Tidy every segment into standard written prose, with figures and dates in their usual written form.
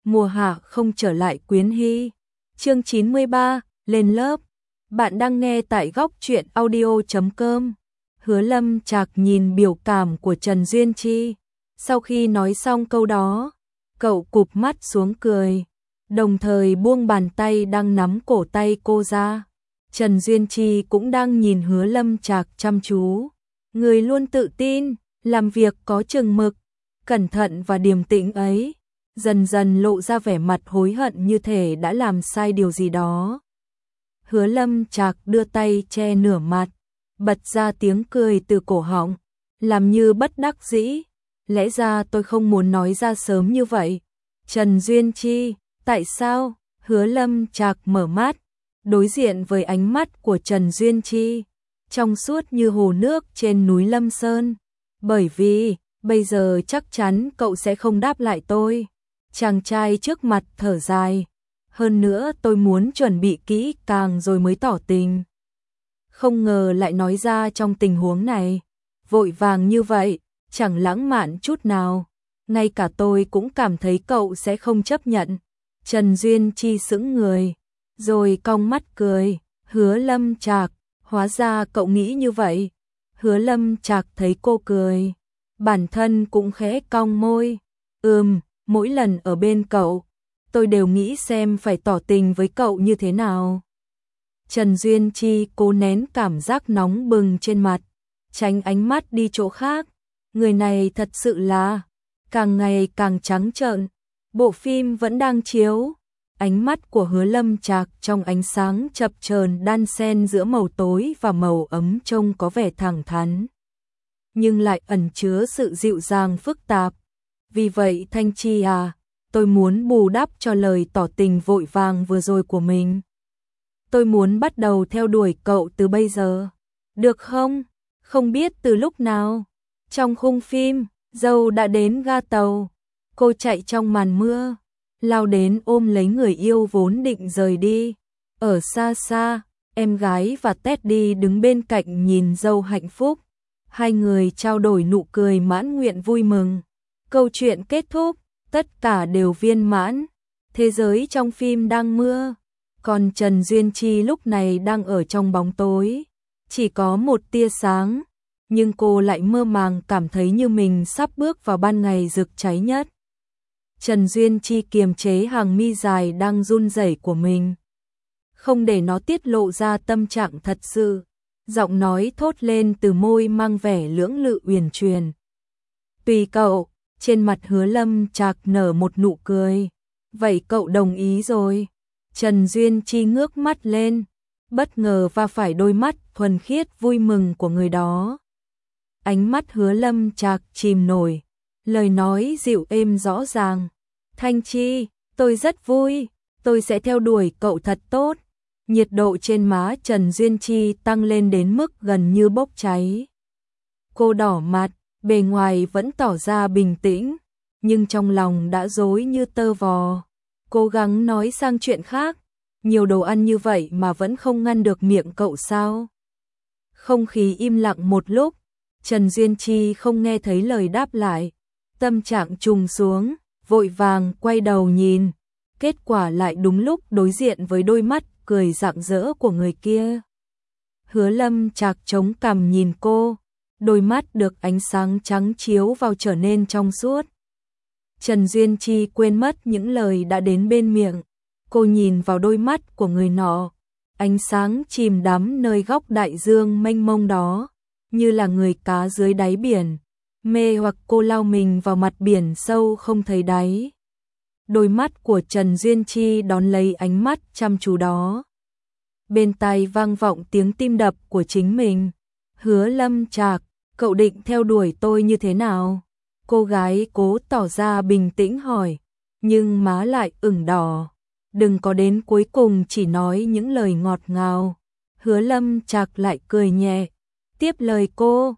mùa hạ không trở lại Quyến Hy. Chương 93, lên lớp. Bạn đang nghe tại góc truyện audio.com. Hứa Lâm Trạc nhìn biểu cảm của Trần Duyên Chi. Sau khi nói xong câu đó, cậu cụp mắt xuống cười, đồng thời buông bàn tay đang nắm cổ tay cô ra. Trần Duyên Chi cũng đang nhìn Hứa Lâm Trạc chăm chú. Người luôn tự tin, làm việc có chừng mực, cẩn thận và điềm tĩnh ấy, dần dần lộ ra vẻ mặt hối hận như thể đã làm sai điều gì đó. Hứa Lâm Trạc đưa tay che nửa mặt, bật ra tiếng cười từ cổ họng, làm như bất đắc dĩ. Lẽ ra tôi không muốn nói ra sớm như vậy. Trần Duyên Chi, tại sao? Hứa Lâm Trạc mở mắt, đối diện với ánh mắt của Trần Duyên Chi, trong suốt như hồ nước trên núi Lâm Sơn. Bởi vì, bây giờ chắc chắn cậu sẽ không đáp lại tôi. Chàng trai trước mặt thở dài. Hơn nữa tôi muốn chuẩn bị kỹ càng rồi mới tỏ tình. Không ngờ lại nói ra trong tình huống này. Vội vàng như vậy, chẳng lãng mạn chút nào. Ngay cả tôi cũng cảm thấy cậu sẽ không chấp nhận. Trần Duyên Chi sững người, rồi cong mắt cười. Hứa Lâm Trạc, hóa ra cậu nghĩ như vậy. Hứa Lâm Trạc thấy cô cười, bản thân cũng khẽ cong môi. Mỗi lần ở bên cậu, tôi đều nghĩ xem phải tỏ tình với cậu như thế nào. Trần Duyên Chi cố nén cảm giác nóng bừng trên mặt, tránh ánh mắt đi chỗ khác. Người này thật sự là càng ngày càng trắng trợn. Bộ phim vẫn đang chiếu. Ánh mắt của Hứa Lâm Trạc trong ánh sáng chập chờn đan xen giữa màu tối và màu ấm trông có vẻ thẳng thắn, nhưng lại ẩn chứa sự dịu dàng phức tạp. Vì vậy Thanh Chi à, tôi muốn bù đắp cho lời tỏ tình vội vàng vừa rồi của mình. Tôi muốn bắt đầu theo đuổi cậu từ bây giờ. Được không? Không biết từ lúc nào, trong khung phim, dâu đã đến ga tàu. Cô chạy trong màn mưa, lao đến ôm lấy người yêu vốn định rời đi. Ở xa xa, em gái và Teddy đứng bên cạnh nhìn dâu hạnh phúc. Hai người trao đổi nụ cười mãn nguyện vui mừng. Câu chuyện kết thúc, tất cả đều viên mãn. Thế giới trong phim đang mưa, còn Trần Duyên Chi lúc này đang ở trong bóng tối. Chỉ có một tia sáng, nhưng cô lại mơ màng cảm thấy như mình sắp bước vào ban ngày rực cháy nhất. Trần Duyên Chi kiềm chế hàng mi dài đang run rẩy của mình, không để nó tiết lộ ra tâm trạng thật sự. Giọng nói thốt lên từ môi mang vẻ lưỡng lự uyển chuyển. Tùy cậu. Trên mặt Hứa Lâm Trạc nở một nụ cười. Vậy cậu đồng ý rồi? Trần Duyên Chi ngước mắt lên, bất ngờ va phải đôi mắt thuần khiết vui mừng của người đó. Ánh mắt Hứa Lâm Trạc chìm nổi, lời nói dịu êm rõ ràng. Thanh Chi, tôi rất vui, tôi sẽ theo đuổi cậu thật tốt. Nhiệt độ trên má Trần Duyên Chi tăng lên đến mức gần như bốc cháy. Cô đỏ mặt, bề ngoài vẫn tỏ ra bình tĩnh, nhưng trong lòng đã rối như tơ vò. Cố gắng nói sang chuyện khác. Nhiều đồ ăn như vậy mà vẫn không ngăn được miệng cậu sao? Không khí im lặng một lúc, Trần Duyên Chi không nghe thấy lời đáp lại. Tâm trạng trùng xuống, vội vàng quay đầu nhìn. Kết quả lại đúng lúc đối diện với đôi mắt cười rạng rỡ của người kia. Hứa Lâm Trạc chống cằm nhìn cô, đôi mắt được ánh sáng trắng chiếu vào trở nên trong suốt. Trần Duyên Chi quên mất những lời đã đến bên miệng. Cô nhìn vào đôi mắt của người nọ, ánh sáng chìm đắm nơi góc đại dương mênh mông đó, như là người cá dưới đáy biển, mê hoặc cô lao mình vào mặt biển sâu không thấy đáy. Đôi mắt của Trần Duyên Chi đón lấy ánh mắt chăm chú đó. Bên tai vang vọng tiếng tim đập của chính mình. Hứa Lâm Trạc, cậu định theo đuổi tôi như thế nào? Cô gái cố tỏ ra bình tĩnh hỏi, nhưng má lại ửng đỏ. Đừng có đến cuối cùng chỉ nói những lời ngọt ngào. Hứa Lâm Trạc lại cười nhẹ, tiếp lời cô,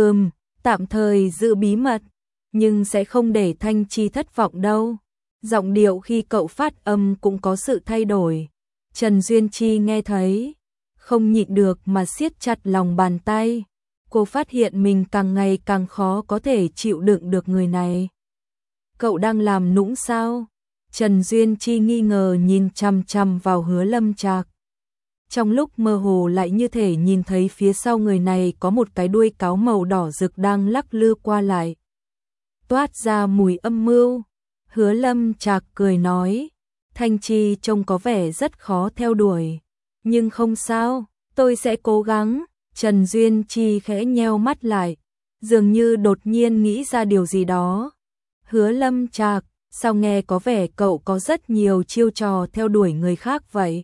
tạm thời giữ bí mật, nhưng sẽ không để Thanh Chi thất vọng đâu. Giọng điệu khi cậu phát âm cũng có sự thay đổi. Trần Duyên Chi nghe thấy, không nhịn được mà siết chặt lòng bàn tay. Cô phát hiện mình càng ngày càng khó có thể chịu đựng được người này. Cậu đang làm nũng sao? Trần Duyên Chi nghi ngờ nhìn chằm chằm vào Hứa Lâm Trạc. Trong lúc mơ hồ lại như thể nhìn thấy phía sau người này có một cái đuôi cáo màu đỏ rực đang lắc lư qua lại. Toát ra mùi âm mưu. Hứa Lâm Trạc cười nói, Thanh Chi trông có vẻ rất khó theo đuổi. Nhưng không sao, tôi sẽ cố gắng. Trần Duyên Chi khẽ nheo mắt lại, dường như đột nhiên nghĩ ra điều gì đó. Hứa Lâm Trạc, sao nghe có vẻ cậu có rất nhiều chiêu trò theo đuổi người khác vậy?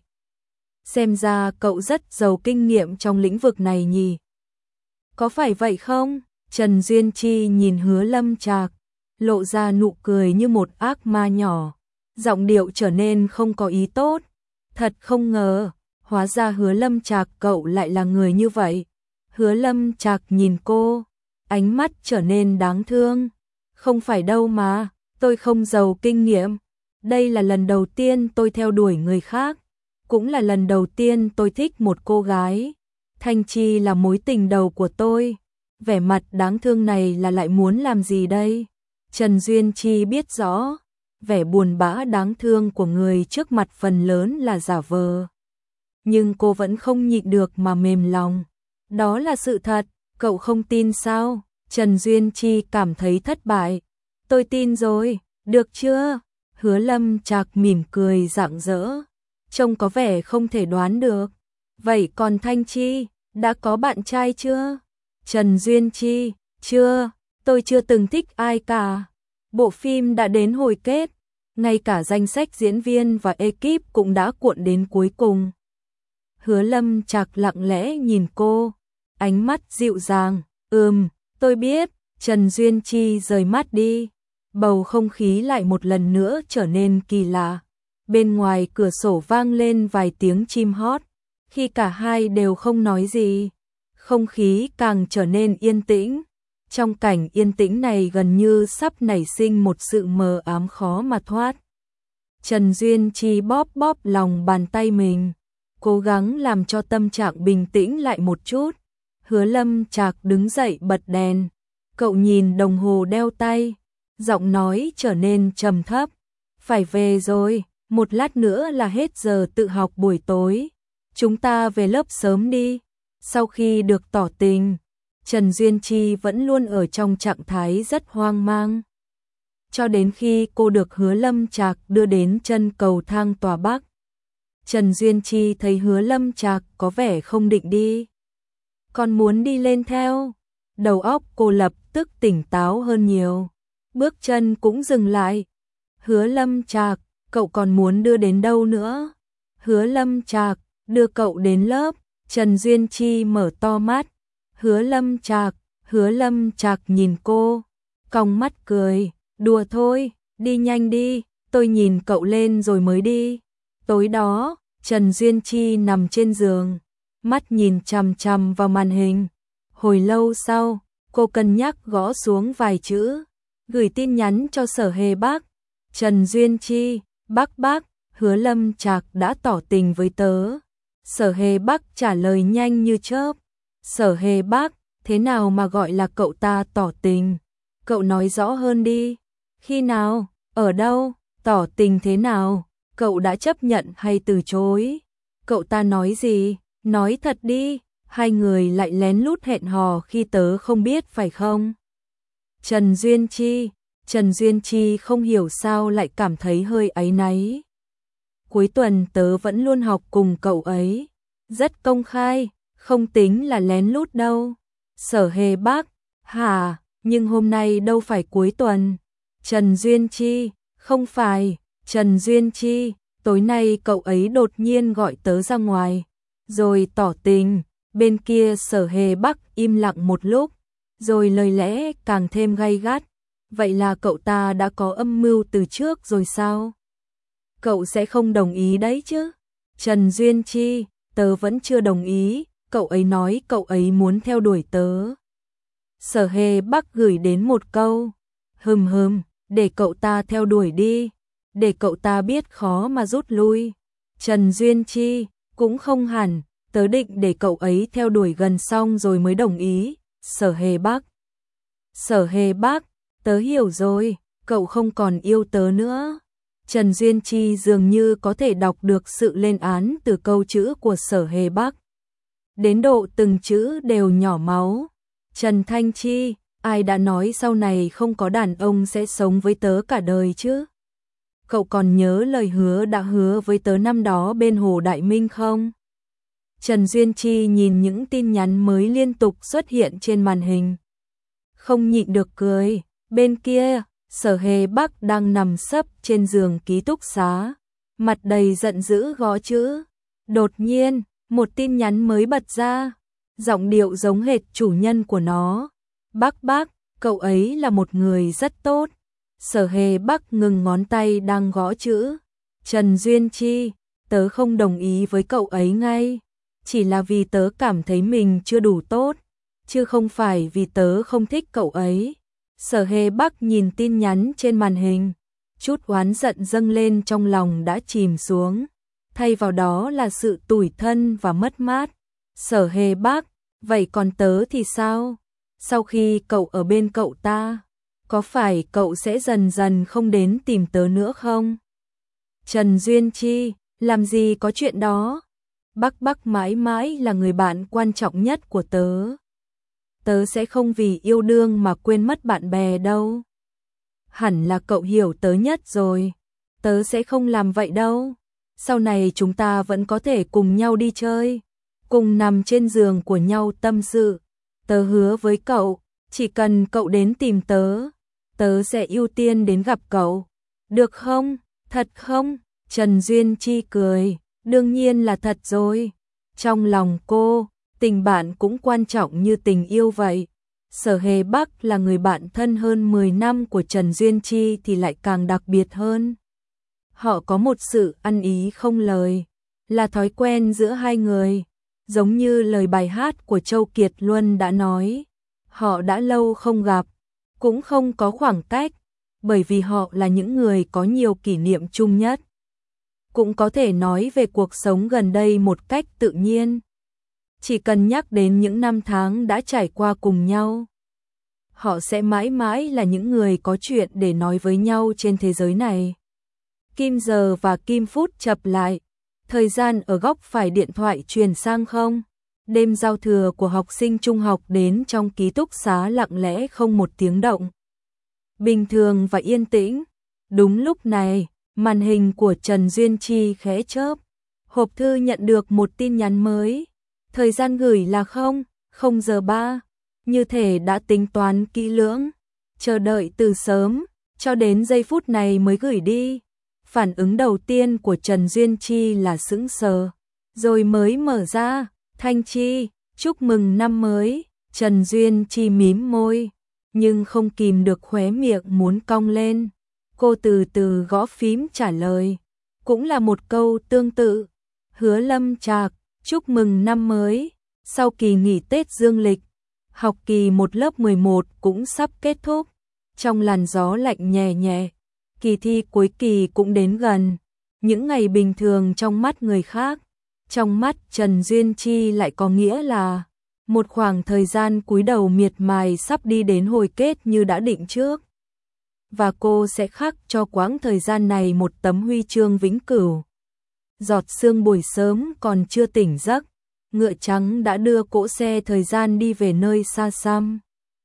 Xem ra cậu rất giàu kinh nghiệm trong lĩnh vực này nhỉ? Có phải vậy không? Trần Duyên Chi nhìn Hứa Lâm Trạc, lộ ra nụ cười như một ác ma nhỏ, giọng điệu trở nên không có ý tốt. Thật không ngờ, hóa ra Hứa Lâm Trạc cậu lại là người như vậy. Hứa Lâm Trạc nhìn cô, ánh mắt trở nên đáng thương. Không phải đâu mà, tôi không giàu kinh nghiệm. Đây là lần đầu tiên tôi theo đuổi người khác, cũng là lần đầu tiên tôi thích một cô gái. Thanh Chi là mối tình đầu của tôi. Vẻ mặt đáng thương này là lại muốn làm gì đây? Trần Duyên Chi biết rõ, vẻ buồn bã đáng thương của người trước mặt phần lớn là giả vờ. Nhưng cô vẫn không nhịn được mà mềm lòng. Đó là sự thật, cậu không tin sao? Trần Duyên Chi cảm thấy thất bại. Tôi tin rồi, được chưa? Hứa Lâm Trạc mỉm cười rạng rỡ, trông có vẻ không thể đoán được. Vậy còn Thanh Chi, đã có bạn trai chưa? Trần Duyên Chi, chưa, tôi chưa từng thích ai cả. Bộ phim đã đến hồi kết, ngay cả danh sách diễn viên và ekip cũng đã cuộn đến cuối cùng. Hứa Lâm Trạc lặng lẽ nhìn cô, ánh mắt dịu dàng, tôi biết. Trần Duyên Chi rời mắt đi, bầu không khí lại một lần nữa trở nên kỳ lạ. Bên ngoài cửa sổ vang lên vài tiếng chim hót, khi cả hai đều không nói gì, không khí càng trở nên yên tĩnh. Trong cảnh yên tĩnh này gần như sắp nảy sinh một sự mờ ám khó mà thoát. Trần Duyên Chi bóp bóp lòng bàn tay mình, cố gắng làm cho tâm trạng bình tĩnh lại một chút. Hứa Lâm Trạc đứng dậy bật đèn, cậu nhìn đồng hồ đeo tay, giọng nói trở nên trầm thấp. Phải về rồi, một lát nữa là hết giờ tự học buổi tối. Chúng ta về lớp sớm đi. Sau khi được tỏ tình, Trần Duyên Chi vẫn luôn ở trong trạng thái rất hoang mang. Cho đến khi cô được Hứa Lâm Trạc đưa đến chân cầu thang tòa Bắc. Trần Duyên Chi thấy Hứa Lâm Trạc có vẻ không định đi, còn muốn đi lên theo. Đầu óc cô lập tức tỉnh táo hơn nhiều, bước chân cũng dừng lại. Hứa Lâm Trạc, cậu còn muốn đưa đến đâu nữa? Hứa Lâm Trạc, đưa cậu đến lớp. Trần Duyên Chi mở to mắt. Hứa Lâm Trạc nhìn cô, cong mắt cười, đùa thôi, đi nhanh đi, tôi nhìn cậu lên rồi mới đi. Tối đó, Trần Duyên Chi nằm trên giường, mắt nhìn chằm chằm vào màn hình. Hồi lâu sau, cô cân nhắc gõ xuống vài chữ, gửi tin nhắn cho Sở Hề Bác. Trần Duyên Chi, bác, Hứa Lâm Trạc đã tỏ tình với tớ. Sở Hề Bác trả lời nhanh như chớp. Sở Hề Bác, thế nào mà gọi là cậu ta tỏ tình? Cậu nói rõ hơn đi. Khi nào? Ở đâu? Tỏ tình thế nào? Cậu đã chấp nhận hay từ chối? Cậu ta nói gì? Nói thật đi. Hai người lại lén lút hẹn hò khi tớ không biết phải không? Trần Duyên Chi không hiểu sao lại cảm thấy hơi áy náy. Cuối tuần tớ vẫn luôn học cùng cậu ấy, rất công khai, không tính là lén lút đâu. Sở Hề Bác, hả, nhưng hôm nay đâu phải cuối tuần. Trần Duyên Chi, không phải. Trần Duyên Chi, tối nay cậu ấy đột nhiên gọi tớ ra ngoài, rồi tỏ tình. Bên kia Sở Hề Bác im lặng một lúc, rồi lời lẽ càng thêm gay gắt. Vậy là cậu ta đã có âm mưu từ trước rồi sao? Cậu sẽ không đồng ý đấy chứ? Trần Duyên Chi, tớ vẫn chưa đồng ý, cậu ấy nói cậu ấy muốn theo đuổi tớ. Sở Hề Bác gửi đến một câu, để cậu ta theo đuổi đi, để cậu ta biết khó mà rút lui. Trần Duyên Chi, cũng không hẳn, tớ định để cậu ấy theo đuổi gần xong rồi mới đồng ý. Sở Hề Bác, tớ hiểu rồi, cậu không còn yêu tớ nữa. Trần Duyên Chi dường như có thể đọc được sự lên án từ câu chữ của Sở Hề Bắc. Đến độ từng chữ đều nhỏ máu. Trần Thanh Chi, ai đã nói sau này không có đàn ông sẽ sống với tớ cả đời chứ? Cậu còn nhớ lời hứa đã hứa với tớ năm đó bên Hồ Đại Minh không? Trần Duyên Chi nhìn những tin nhắn mới liên tục xuất hiện trên màn hình. Không nhịn được cười. Bên kia, Sở Hề Bắc đang nằm sấp trên giường ký túc xá, mặt đầy giận dữ gõ chữ. Đột nhiên, một tin nhắn mới bật ra, giọng điệu giống hệt chủ nhân của nó. Bác, cậu ấy là một người rất tốt. Sở Hề Bắc ngừng ngón tay đang gõ chữ. Trần Duyên Chi, tớ không đồng ý với cậu ấy ngay. Chỉ là vì tớ cảm thấy mình chưa đủ tốt, chứ không phải vì tớ không thích cậu ấy. Sở Hề Bắc nhìn tin nhắn trên màn hình, chút oán giận dâng lên trong lòng đã chìm xuống, thay vào đó là sự tủi thân và mất mát. Sở Hề Bắc, vậy còn tớ thì sao? Sau khi cậu ở bên cậu ta, có phải cậu sẽ dần dần không đến tìm tớ nữa không? Trần Duyên Chi, làm gì có chuyện đó? Bắc mãi mãi là người bạn quan trọng nhất của tớ. Tớ sẽ không vì yêu đương mà quên mất bạn bè đâu. Hẳn là cậu hiểu tớ nhất rồi. Tớ sẽ không làm vậy đâu. Sau này chúng ta vẫn có thể cùng nhau đi chơi, cùng nằm trên giường của nhau tâm sự. Tớ hứa với cậu, chỉ cần cậu đến tìm tớ, tớ sẽ ưu tiên đến gặp cậu. Được không? Thật không? Trần Duyên Chi cười. Đương nhiên là thật rồi. Trong lòng cô, tình bạn cũng quan trọng như tình yêu vậy. Sở Hề Bắc là người bạn thân hơn 10 năm của Trần Duyên Chi thì lại càng đặc biệt hơn. Họ có một sự ăn ý không lời, là thói quen giữa hai người. Giống như lời bài hát của Châu Kiệt Luân đã nói, họ đã lâu không gặp, cũng không có khoảng cách, bởi vì họ là những người có nhiều kỷ niệm chung nhất. Cũng có thể nói về cuộc sống gần đây một cách tự nhiên. Chỉ cần nhắc đến những năm tháng đã trải qua cùng nhau, họ sẽ mãi mãi là những người có chuyện để nói với nhau trên thế giới này. Kim giờ và kim phút chập lại. Thời gian ở góc phải điện thoại truyền sang không. Đêm giao thừa của học sinh trung học đến trong ký túc xá lặng lẽ không một tiếng động. Bình thường và yên tĩnh. Đúng lúc này, màn hình của Trần Duyên Chi khẽ chớp. Hộp thư nhận được một tin nhắn mới. Thời gian gửi là 0:03. Như thể đã tính toán kỹ lưỡng. Chờ đợi từ sớm, cho đến giây phút này mới gửi đi. Phản ứng đầu tiên của Trần Duyên Chi là sững sờ. Rồi mới mở ra. Thanh Chi, chúc mừng năm mới. Trần Duyên Chi mím môi, nhưng không kìm được khóe miệng muốn cong lên. Cô từ từ gõ phím trả lời. Cũng là một câu tương tự. Hứa Lâm Trạc, chúc mừng năm mới. Sau kỳ nghỉ Tết dương lịch, học kỳ 1 lớp 11 cũng sắp kết thúc. Trong làn gió lạnh nhẹ nhẹ, kỳ thi cuối kỳ cũng đến gần. Những ngày bình thường trong mắt người khác, trong mắt Trần Duyên Chi lại có nghĩa là một khoảng thời gian cúi đầu miệt mài sắp đi đến hồi kết như đã định trước. Và cô sẽ khắc cho quãng thời gian này một tấm huy chương vĩnh cửu. Giọt sương buổi sớm còn chưa tỉnh giấc, ngựa trắng đã đưa cỗ xe thời gian đi về nơi xa xăm.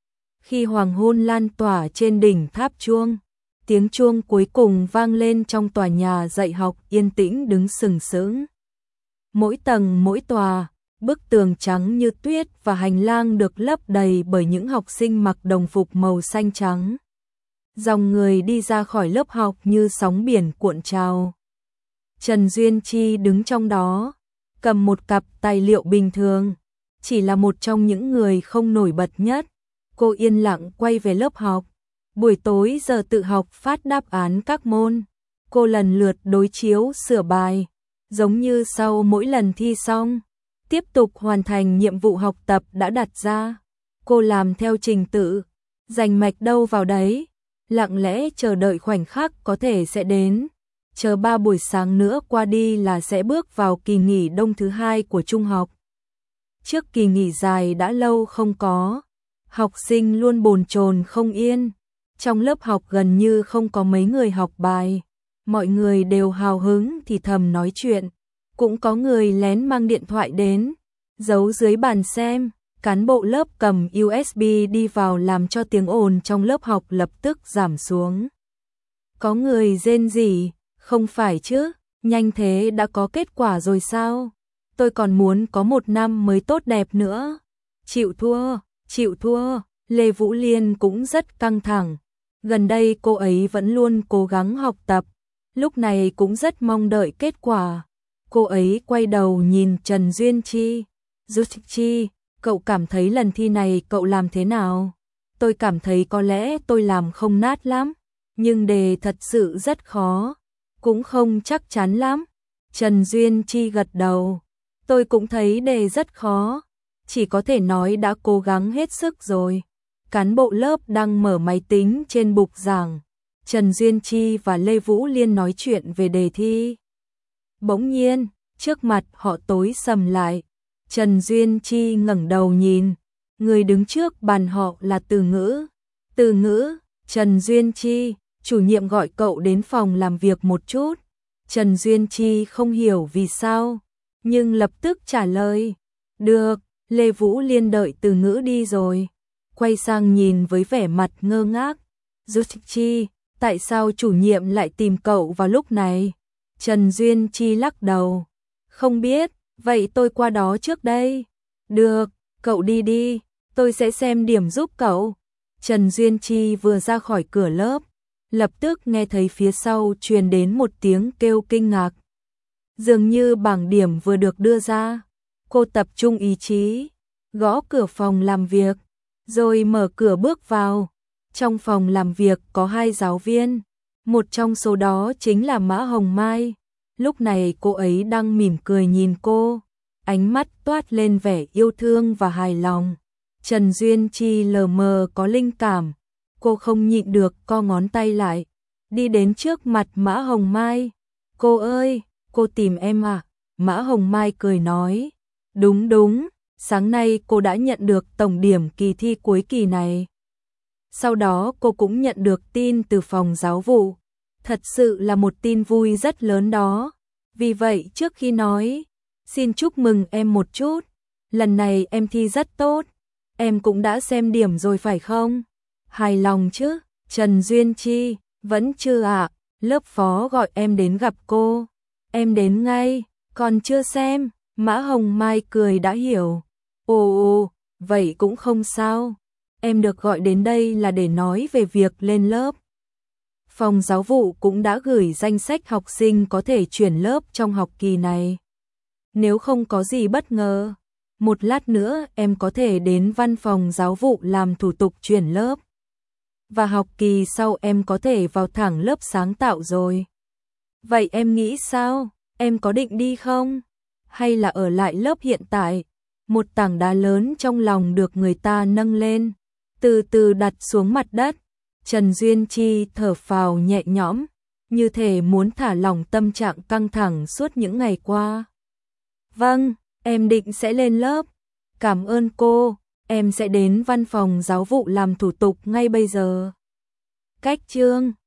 Khi hoàng hôn lan tỏa trên đỉnh tháp chuông, tiếng chuông cuối cùng vang lên trong tòa nhà dạy học yên tĩnh đứng sừng sững. Mỗi tầng mỗi tòa, bức tường trắng như tuyết và hành lang được lấp đầy bởi những học sinh mặc đồng phục màu xanh trắng. Dòng người đi ra khỏi lớp học như sóng biển cuộn trào. Trần Duyên Chi đứng trong đó, cầm một cặp tài liệu bình thường, chỉ là một trong những người không nổi bật nhất. Cô yên lặng quay về lớp học. Buổi tối giờ tự học phát đáp án các môn. Cô lần lượt đối chiếu sửa bài, giống như sau mỗi lần thi xong, tiếp tục hoàn thành nhiệm vụ học tập đã đặt ra. Cô làm theo trình tự, rành mạch đâu vào đấy, lặng lẽ chờ đợi khoảnh khắc có thể sẽ đến. Chờ 3 buổi sáng nữa qua đi là sẽ bước vào kỳ nghỉ đông thứ 2 của trung học. Trước kỳ nghỉ dài đã lâu không có, học sinh luôn bồn chồn không yên. Trong lớp học gần như không có mấy người học bài, mọi người đều hào hứng thì thầm nói chuyện, cũng có người lén mang điện thoại đến, giấu dưới bàn xem. Cán bộ lớp cầm USB đi vào làm cho tiếng ồn trong lớp học lập tức giảm xuống. Có người rên rỉ, không phải chứ, nhanh thế đã có kết quả rồi sao? Tôi còn muốn có một năm mới tốt đẹp nữa. Chịu thua, Lê Vũ Liên cũng rất căng thẳng. Gần đây cô ấy vẫn luôn cố gắng học tập, lúc này cũng rất mong đợi kết quả. Cô ấy quay đầu nhìn Trần Duyên Chi. Chi, cậu cảm thấy lần thi này cậu làm thế nào? Tôi cảm thấy có lẽ tôi làm không nát lắm, nhưng đề thật sự rất khó, cũng không chắc chắn lắm. Trần Duyên Chi gật đầu, tôi cũng thấy đề rất khó, chỉ có thể nói đã cố gắng hết sức rồi. Cán bộ lớp đang mở máy tính trên bục giảng, Trần Duyên Chi và Lê Vũ Liên nói chuyện về đề thi. Bỗng nhiên, trước mặt họ tối sầm lại. Trần Duyên Chi ngẩng đầu nhìn, người đứng trước bàn họ là Từ Ngữ. Từ Ngữ, Trần Duyên Chi, chủ nhiệm gọi cậu đến phòng làm việc một chút. Trần Duyên Chi không hiểu vì sao, nhưng lập tức trả lời. Được, Lê Vũ Liên đợi Từ Ngữ đi rồi, quay sang nhìn với vẻ mặt ngơ ngác. Chi, tại sao chủ nhiệm lại tìm cậu vào lúc này? Trần Duyên Chi lắc đầu. Không biết, vậy tôi qua đó trước đây. Được, cậu đi đi, tôi sẽ xem điểm giúp cậu. Trần Duyên Chi vừa ra khỏi cửa lớp, lập tức nghe thấy phía sau truyền đến một tiếng kêu kinh ngạc. Dường như bảng điểm vừa được đưa ra. Cô tập trung ý chí, gõ cửa phòng làm việc, rồi mở cửa bước vào. Trong phòng làm việc có 2 giáo viên, một trong số đó chính là Mã Hồng Mai. Lúc này cô ấy đang mỉm cười nhìn cô, ánh mắt toát lên vẻ yêu thương và hài lòng. Trần Duyên Chi lờ mờ có linh cảm, cô không nhịn được co ngón tay lại, đi đến trước mặt Mã Hồng Mai. Cô ơi, cô tìm em à? Mã Hồng Mai cười nói, đúng, sáng nay cô đã nhận được tổng điểm kỳ thi cuối kỳ này. Sau đó cô cũng nhận được tin từ phòng giáo vụ. Thật sự là một tin vui rất lớn đó. Vì vậy trước khi nói, xin chúc mừng em một chút. Lần này em thi rất tốt. Em cũng đã xem điểm rồi phải không? Hài lòng chứ? Trần Duyên Chi, vẫn chưa ạ. Lớp phó gọi em đến gặp cô. Em đến ngay, còn chưa xem. Mã Hồng Mai cười đã hiểu. Ồ, vậy cũng không sao. Em được gọi đến đây là để nói về việc lên lớp. Phòng giáo vụ cũng đã gửi danh sách học sinh có thể chuyển lớp trong học kỳ này. Nếu không có gì bất ngờ, một lát nữa em có thể đến văn phòng giáo vụ làm thủ tục chuyển lớp. Và học kỳ sau em có thể vào thẳng lớp sáng tạo rồi. Vậy em nghĩ sao? Em có định đi không? Hay là ở lại lớp hiện tại? Một tảng đá lớn trong lòng được người ta nâng lên, từ từ đặt xuống mặt đất. Trần Duyên Chi thở phào nhẹ nhõm, như thể muốn thả lỏng tâm trạng căng thẳng suốt những ngày qua. Vâng, em định sẽ lên lớp. Cảm ơn cô, em sẽ đến văn phòng giáo vụ làm thủ tục ngay bây giờ. Cách chương